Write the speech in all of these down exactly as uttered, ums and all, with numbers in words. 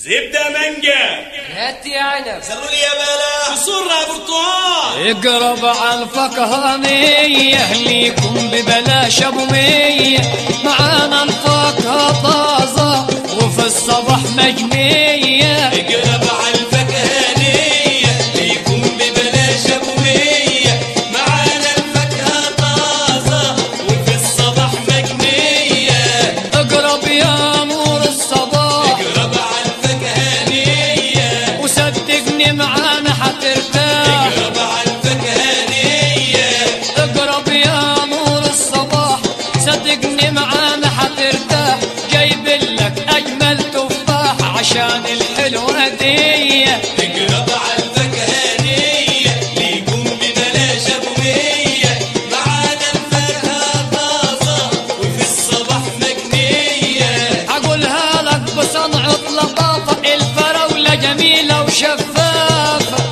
زبدة مانجا هاتي عنب سلوا لي يا بلا بصرة برتقال اقرب على الفاكهة مية ليكم ببلاش ابو مية معانا الفاكهة طازة وفي الصباح مجنية اقرب على الفاكهة مية ليكم ببلاش ابو مية معانا الفاكهة طازة وفي الصباح مجنية اقرب يا نور الصباح اقرب على الفاكهة مية وصدقني معانا حترتاح اقرب على الفاكهة مية اقرب يا نور الصباح صدقني معانا حترتاح جايب لك اجمل تفاح عشان الحلوة دي اقرب على الفاكهة مية ليكم ببلاش ابو مية معانا الفاكهة طازة وفي الصباح مجنية اقولها لك بصنعة لطافة الفراولة جميلة وشفافة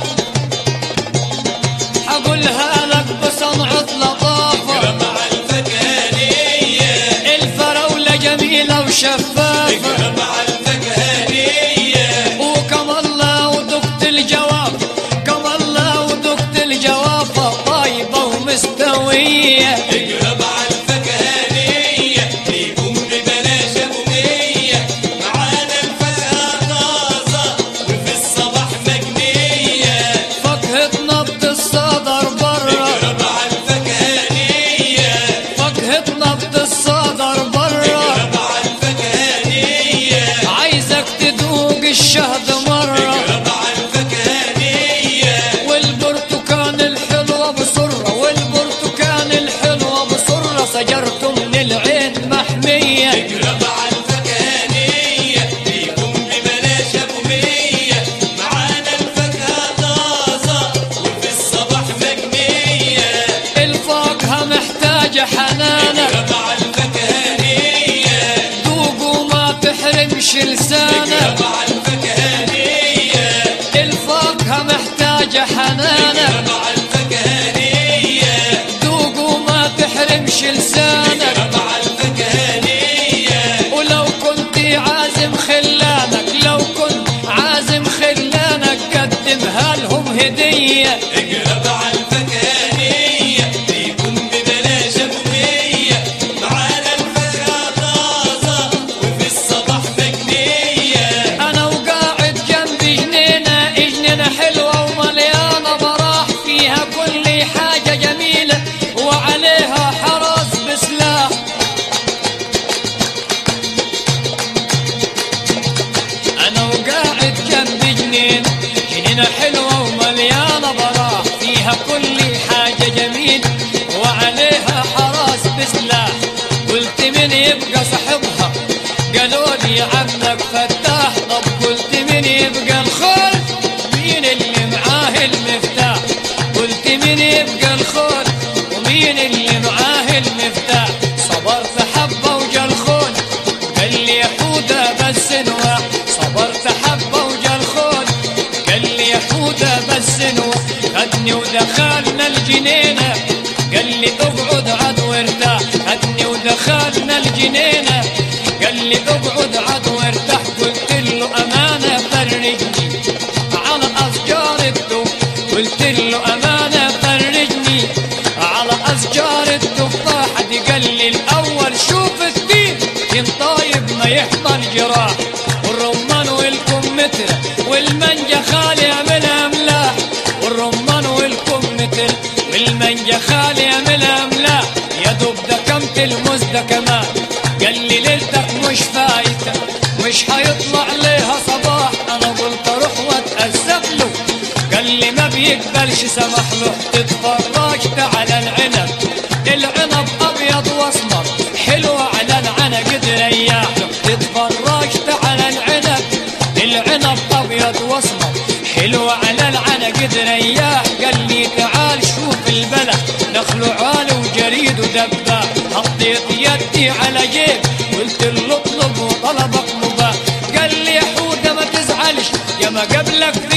اقولها لك بصنعة لطافة اقرب على الفاكهة مية الفراولة جميلة وشفافة اقرب على الفاكهة مية وكم الله ودقت الجواب كم الله ودقت الجوافة طيبة ومستوية اقرب على الفاكهة مية ليكم ببلاش ابو مية معانا الفاكهة طازة وفي الصباح مجنية فاكهة نبض الصدر برا اقرب على الفاكهة مية فاكهة نبض الصدر برا اقرب على الفاكهة مية عايزك تذوق الشهد مرة اقرب على الفاكهة مية والبرتقان الحلوة بسرة والبرتقان الحلوة بسرة سجرته من العين محمية اقرب على الفاكهة مية ليكم ببلاش ابو مية معانا الفاكهة طازة وفي الصباح مجنية الفاكهة محتاجة حنانك اقرب على الفاكهة مية ذوق وما تحرمش لسانك اقرب على الفاكهة مية الفاكهة محتاجة حنانك اقرب على الفاكهة مية ذوق وما تحرمش لسانك اقرب على الفاكهة مية ولو كنت عازم خلانك لو كنت عازم خلانك قدمها لهم هدية اقرب على الفاكهة مية ليكم ببلاش ابو مية معانا الفاكهة طازة وفي الصباح مجنية أنا وقاعد جنبي جنينة جنينة حلوة ومليانة براح فيها كل حاجة جميلة وعليها حرس بسلاح أنا وقاعد جنبي جنينة جنينة حلوة ومليانة براح فيها كل حاجة جميلة وعليها حرس بسلاح قلت من يبقى صاحبها قالوا لي عمك فتاح طب قلت من يبقى الخول مين اللي معاه المفتاح قلت من يبقى الخول ومين اللي معاه المفتاح صبرت حبة وجا الخول قال لي يا حودة بس نواح صبرت حبة وجا الخول قال لي يا حودة بس نواح خدني ودخلنا الجنينة قال لي اقعد عد وارتاح خدني ودخلنا الجنينة قال لي اقعد عد وارتاح قلت له امانة فرجني على اشجار الدب قلت له امانة فرجني على اشجار التفاح دي قال لي الاول شوف الدين دين طايب ما يحمل جراح والرمان والكمثرى والمانجا خالي يعملها ملاح والرمان والكمثرى والمانجا خالي يعملها ملاح يا دوب دكمت الموز ده كمان قال لي ليلتك مش فايتة مش هيطلع ليها صباح انا قلت اروح واتأسف له قال لي ما بيقبلش سمح له اتفرجت على العنب العنب ابيض واسمر حلو على العنب رياح اتفرجت على العنب العنب ابيض واسمر حلو على العنب رياح قال لي تعال شوف البلد نخله عالي وجريد ودباح حطيت يدي على جيب قلت له اطلب وطلبك مباح قال لي يا حودة ما تزعلش يا ما قبلك